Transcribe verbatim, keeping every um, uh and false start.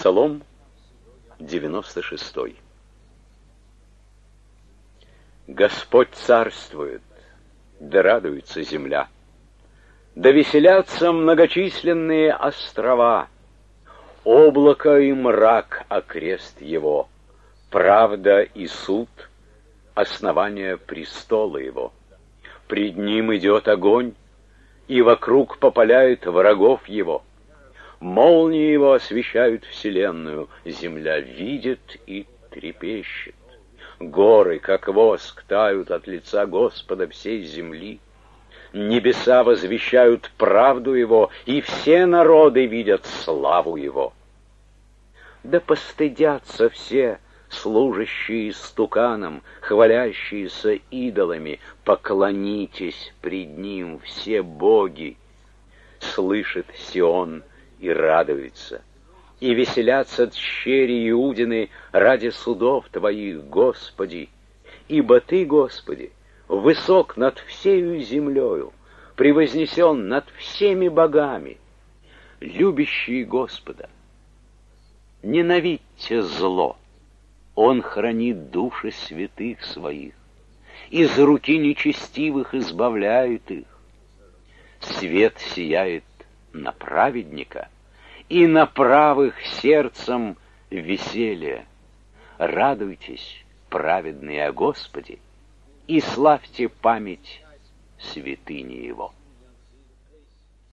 Псалом девяносто шестой. Господь царствует, да радуется земля, да веселятся многочисленные острова. Облако и мрак окрест его, правда и суд — основание престола его. Пред ним идет огонь, и вокруг попаляет врагов его. Молнии его освещают вселенную, земля видит и трепещет. Горы, как воск, тают от лица Господа всей земли. Небеса возвещают правду его, и все народы видят славу его. Да постыдятся все служащие истуканам, хвалящиеся идолами, поклонитесь пред ним все боги. Слышит Сион и радуется, и веселятся тщери Иудины ради судов Твоих, Господи. Ибо Ты, Господи, высок над всею землею, превознесен над всеми богами. Любящие Господа, ненавидьте зло, Он хранит души святых Своих, из руки нечестивых избавляет их. Свет сияет на праведника, и на правых сердцем веселье. Радуйтесь, праведные, о Господе, и славьте память святыни Его.